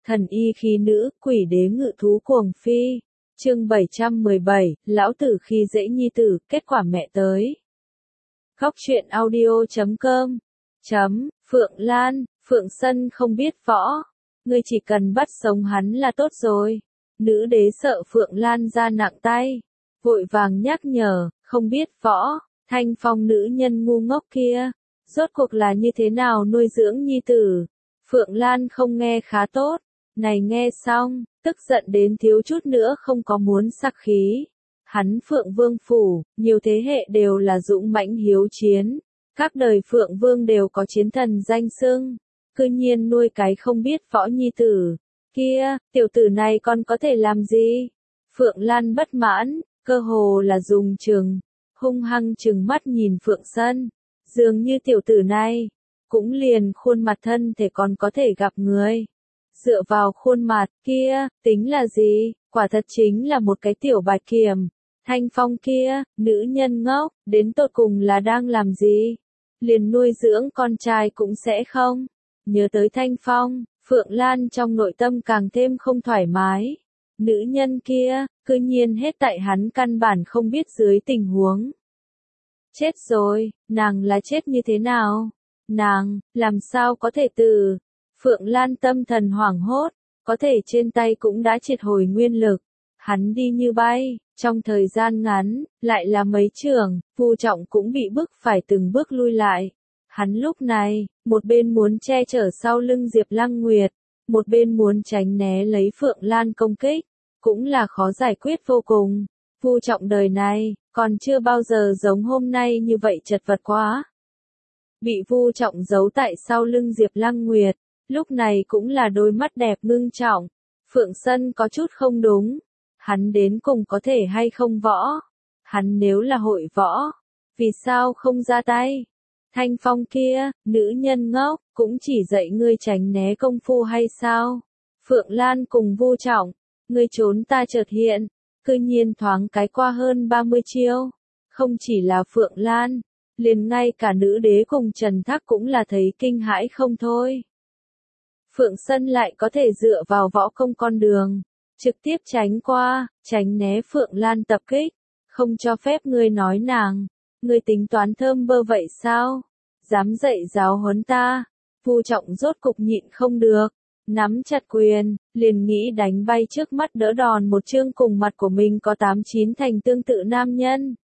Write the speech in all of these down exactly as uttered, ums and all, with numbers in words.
Thần y khí nữ, quỷ đế ngự thú cuồng phi. Chương bảy trăm mười bảy, lão tử khi dễ nhi tử, kết quả mẹ tới. Góc truyện audio chấm com. Chấm, Phượng Lan, Phượng Sân không biết võ. Ngươi chỉ cần bắt sống hắn là tốt rồi. Nữ đế sợ Phượng Lan ra nặng tay. Vội vàng nhắc nhở, không biết võ, Thanh Phong nữ nhân ngu ngốc kia. Rốt cuộc là như thế nào nuôi dưỡng nhi tử? Phượng Lan không nghe khá tốt. Này nghe xong, tức giận đến thiếu chút nữa không có muốn sắc khí. Hắn Phượng Vương phủ, nhiều thế hệ đều là dũng mãnh hiếu chiến. Các đời Phượng Vương đều có chiến thần danh xưng. Cư nhiên nuôi cái không biết võ nhi tử. Kia, tiểu tử này còn có thể làm gì? Phượng Lan bất mãn, cơ hồ là dùng trừng, hung hăng trừng mắt nhìn Phượng Sân. Dường như tiểu tử này, cũng liền khuôn mặt thân thể còn có thể gặp người. Dựa vào khuôn mặt kia, tính là gì, quả thật chính là một cái tiểu bạch kiểm. Thanh Phong kia, nữ nhân ngốc, đến tột cùng là đang làm gì? Liền nuôi dưỡng con trai cũng sẽ không. Nhớ tới Thanh Phong, Phượng Lan trong nội tâm càng thêm không thoải mái. Nữ nhân kia, cư nhiên hết tại hắn căn bản không biết dưới tình huống. Chết rồi, nàng là chết như thế nào? Nàng, làm sao có thể từ... Phượng Lan tâm thần hoảng hốt, có thể trên tay cũng đã triệt hồi nguyên lực. Hắn đi như bay, trong thời gian ngắn, lại là mấy trường, Vu Trọng cũng bị bức phải từng bước lui lại. Hắn lúc này, một bên muốn che chở sau lưng Diệp Lăng Nguyệt, một bên muốn tránh né lấy Phượng Lan công kích, cũng là khó giải quyết vô cùng. Vu Trọng đời này, còn chưa bao giờ giống hôm nay như vậy chật vật quá. Bị Vu Trọng giấu tại sau lưng Diệp Lăng Nguyệt, lúc này cũng là đôi mắt đẹp ngưng trọng. Phượng Sân có chút không đúng. Hắn đến cùng có thể hay không võ? Hắn nếu là hội võ, vì sao không ra tay? Thanh Phong kia, nữ nhân ngốc, cũng chỉ dạy ngươi tránh né công phu hay sao? Phượng Lan cùng Vu Trọng, ngươi trốn ta chợt hiện, cư nhiên thoáng cái qua hơn ba mươi chiêu. Không chỉ là Phượng Lan, liền ngay cả nữ đế cùng Trần Thác cũng là thấy kinh hãi không thôi. Phượng Sân lại có thể dựa vào võ công con đường, trực tiếp tránh qua, tránh né Phượng Lan tập kích, không cho phép ngươi nói nàng, ngươi tính toán thơm bơ vậy sao? Dám dạy giáo huấn ta? Vu Trọng rốt cục nhịn không được, nắm chặt quyền, liền nghĩ đánh bay trước mắt đỡ đòn một chương cùng mặt của mình có tám chín thành tương tự nam nhân.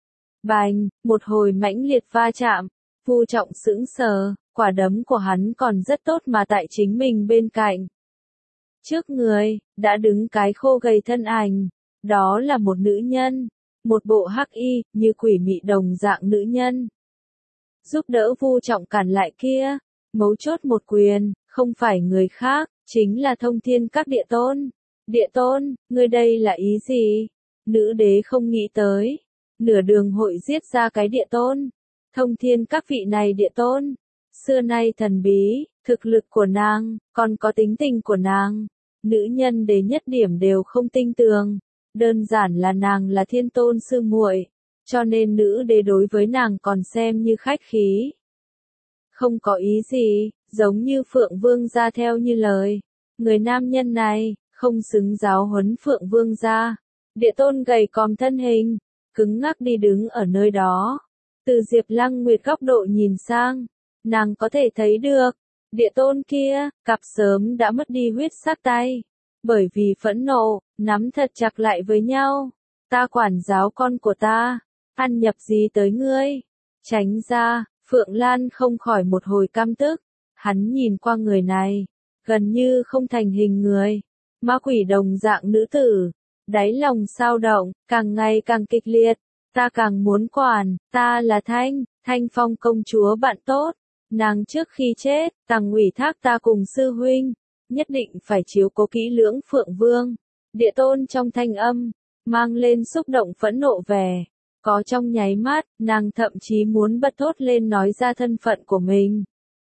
Bành, một hồi mãnh liệt va chạm, Vu Trọng sững sờ. Quả đấm của hắn còn rất tốt mà tại chính mình bên cạnh. Trước người, đã đứng cái khô gầy thân ảnh. Đó là một nữ nhân. Một bộ hắc y, như quỷ mị đồng dạng nữ nhân. Giúp đỡ Vu Trọng cản lại kia. Mấu chốt một quyền, không phải người khác, chính là Thông Thiên Các Địa Tôn. Địa Tôn, ngươi đây là ý gì? Nữ đế không nghĩ tới. Nửa đường hội giết ra cái Địa Tôn. Thông Thiên Các vị này Địa Tôn. Xưa nay thần bí, thực lực của nàng, còn có tính tình của nàng. Nữ nhân đế nhất điểm đều không tinh tường. Đơn giản là nàng là thiên tôn sư muội, cho nên nữ đế đối với nàng còn xem như khách khí. Không có ý gì, giống như Phượng Vương gia theo như lời. Người nam nhân này, không xứng giáo huấn Phượng Vương gia. Địa Tôn gầy còm thân hình, cứng ngắc đi đứng ở nơi đó. Từ Diệp Lăng Nguyệt góc độ nhìn sang, nàng có thể thấy được, Địa Tôn kia, cặp sớm đã mất đi huyết sắc tay. Bởi vì phẫn nộ, nắm thật chặt lại với nhau. Ta quản giáo con của ta, ăn nhập gì tới ngươi? Tránh ra, Phượng Lan không khỏi một hồi căm tức. Hắn nhìn qua người này, gần như không thành hình người. Ma quỷ đồng dạng nữ tử, đáy lòng sao động, càng ngày càng kịch liệt. Ta càng muốn quản, ta là Thanh, Thanh Phong công chúa bạn tốt. Nàng trước khi chết, tằng ủy thác ta cùng sư huynh, nhất định phải chiếu cố kỹ lưỡng Phượng Vương. Địa Tôn trong thanh âm, mang lên xúc động phẫn nộ vẻ. Có trong nháy mắt, nàng thậm chí muốn bật thốt lên nói ra thân phận của mình.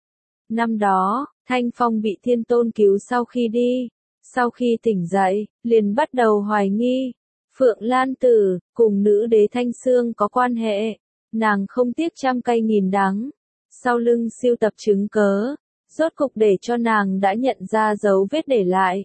Năm đó, Thanh Phong bị Thiên Tôn cứu sau khi đi. Sau khi tỉnh dậy, liền bắt đầu hoài nghi. Phượng Lan Tử, cùng nữ đế Thanh Sương có quan hệ. Nàng không tiếc trăm cây nghìn đắng. Sau lưng siêu tập chứng cớ, rốt cục để cho nàng đã nhận ra dấu vết để lại.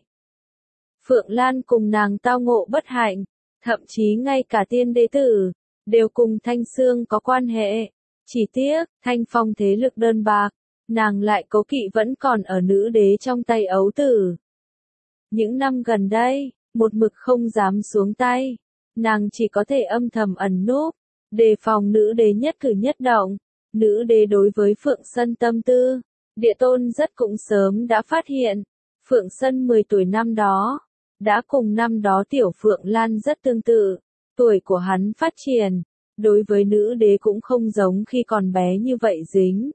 Phượng Lan cùng nàng tao ngộ bất hạnh, thậm chí ngay cả tiên đế tử, đều cùng Thanh Sương có quan hệ. Chỉ tiếc, Thanh Phong thế lực đơn bạc, nàng lại cố kỵ vẫn còn ở nữ đế trong tay ấu tử. Những năm gần đây, một mực không dám xuống tay, nàng chỉ có thể âm thầm ẩn núp, đề phòng nữ đế nhất cử nhất động. Nữ đế đối với Phượng Sân tâm tư, Địa Tôn rất cũng sớm đã phát hiện. Phượng Sân mười tuổi năm đó, đã cùng năm đó tiểu Phượng Lan rất tương tự, tuổi của hắn phát triển, đối với nữ đế cũng không giống khi còn bé như vậy dính.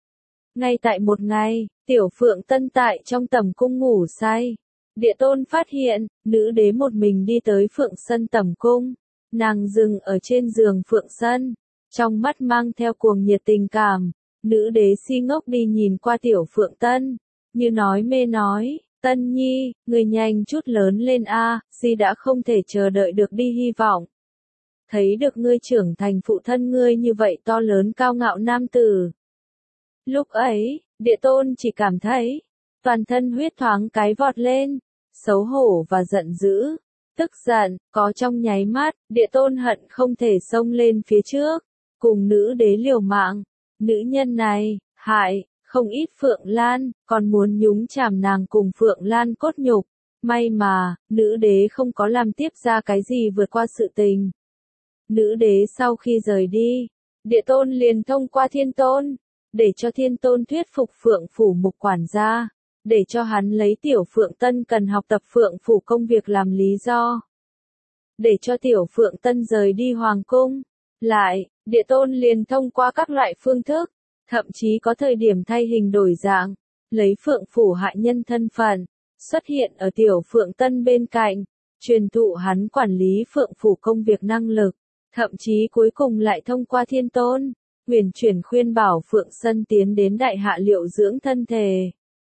Ngay tại một ngày, tiểu Phượng Tân tại trong tẩm cung ngủ say, Địa Tôn phát hiện, nữ đế một mình đi tới Phượng Sân tẩm cung, nàng dừng ở trên giường Phượng Sân, trong mắt mang theo cuồng nhiệt tình cảm, nữ đế si ngốc đi nhìn qua tiểu Phượng Tân, như nói mê nói, Tân Nhi, người nhanh chút lớn lên a, si đã không thể chờ đợi được đi hy vọng. Thấy được ngươi trưởng thành phụ thân ngươi như vậy to lớn cao ngạo nam tử. Lúc ấy, Địa Tôn chỉ cảm thấy, toàn thân huyết thoáng cái vọt lên, xấu hổ và giận dữ, tức giận, có trong nháy mắt, Địa Tôn hận không thể xông lên phía trước, cùng nữ đế liều mạng. Nữ nhân này, hại, không ít Phượng Lan, còn muốn nhúng chàm nàng cùng Phượng Lan cốt nhục. May mà, nữ đế không có làm tiếp ra cái gì vượt qua sự tình. Nữ đế sau khi rời đi, Địa Tôn liền thông qua Thiên Tôn, để cho Thiên Tôn thuyết phục Phượng Phủ Mục quản gia, để cho hắn lấy tiểu Phượng Tân cần học tập Phượng Phủ công việc làm lý do. Để cho tiểu Phượng Tân rời đi Hoàng Cung. Lại, Địa Tôn liền thông qua các loại phương thức, thậm chí có thời điểm thay hình đổi dạng, lấy Phượng Phủ hạ nhân thân phận, xuất hiện ở tiểu Phượng Tân bên cạnh, truyền thụ hắn quản lý Phượng Phủ công việc năng lực, thậm chí cuối cùng lại thông qua Thiên Tôn, huyền chuyển khuyên bảo Phượng Sân tiến đến đại hạ liệu dưỡng thân thể.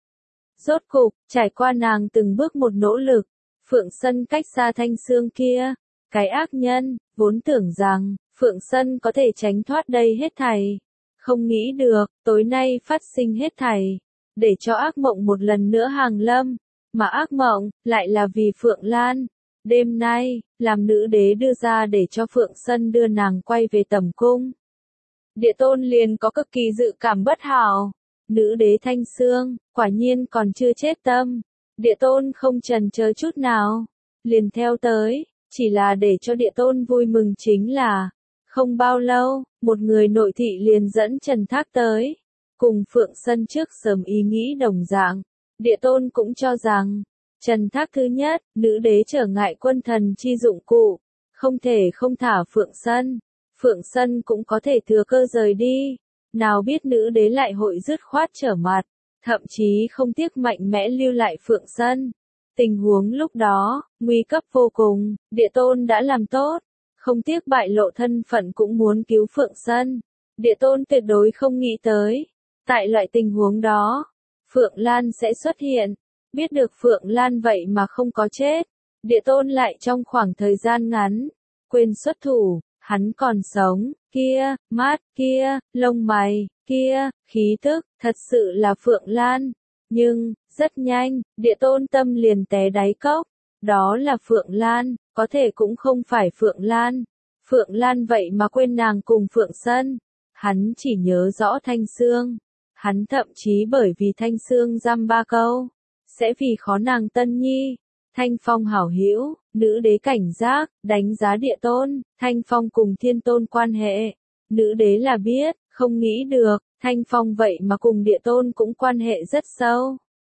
Rốt cục, trải qua nàng từng bước một nỗ lực, Phượng Sân cách xa Thanh Sương kia, cái ác nhân, vốn tưởng rằng, Phượng Sân có thể tránh thoát đây hết thảy. Không nghĩ được, tối nay phát sinh hết thảy, để cho ác mộng một lần nữa hàng lâm, mà ác mộng, lại là vì Phượng Lan. Đêm nay, làm nữ đế đưa ra để cho Phượng Sân đưa nàng quay về tẩm cung. Địa Tôn liền có cực kỳ dự cảm bất hảo. Nữ đế Thanh Sương, quả nhiên còn chưa chết tâm. Địa Tôn không chần chờ chút nào, liền theo tới, chỉ là để cho Địa Tôn vui mừng chính là, không bao lâu, một người nội thị liền dẫn Trần Thác tới, cùng Phượng Sân trước sớm ý nghĩ đồng dạng. Địa Tôn cũng cho rằng, Trần Thác thứ nhất, nữ đế trở ngại quân thần chi dụng cụ, không thể không thả Phượng Sân. Phượng Sân cũng có thể thừa cơ rời đi, nào biết nữ đế lại hội dứt khoát trở mặt, thậm chí không tiếc mạnh mẽ lưu lại Phượng Sân. Tình huống lúc đó, nguy cấp vô cùng, Địa Tôn đã làm tốt, không tiếc bại lộ thân phận cũng muốn cứu Phượng Sân. Địa Tôn tuyệt đối không nghĩ tới, tại loại tình huống đó, Phượng Lan sẽ xuất hiện. Biết được Phượng Lan vậy mà không có chết, Địa Tôn lại trong khoảng thời gian ngắn, quên xuất thủ, hắn còn sống, kia, mắt, kia, lông mày, kia, khí tức, thật sự là Phượng Lan. Nhưng, rất nhanh, Địa Tôn tâm liền té đáy cốc, đó là Phượng Lan, có thể cũng không phải Phượng Lan. Phượng Lan vậy mà quên nàng cùng Phượng Sân, hắn chỉ nhớ rõ Thanh Sương, hắn thậm chí bởi vì Thanh Sương dăm ba câu, sẽ vì khó nàng Tân Nhi. Thanh Phong hảo hữu, nữ đế cảnh giác, đánh giá Địa Tôn, Thanh Phong cùng Thiên Tôn quan hệ. Nữ đế là biết, không nghĩ được, Thanh Phong vậy mà cùng Địa Tôn cũng quan hệ rất sâu.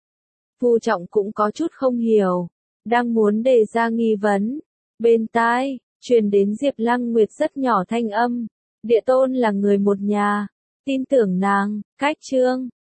Vu Trọng cũng có chút không hiểu, đang muốn đề ra nghi vấn. Bên tai, truyền đến Diệp Lăng Nguyệt rất nhỏ thanh âm. Địa Tôn là người một nhà, tin tưởng nàng, cách trương,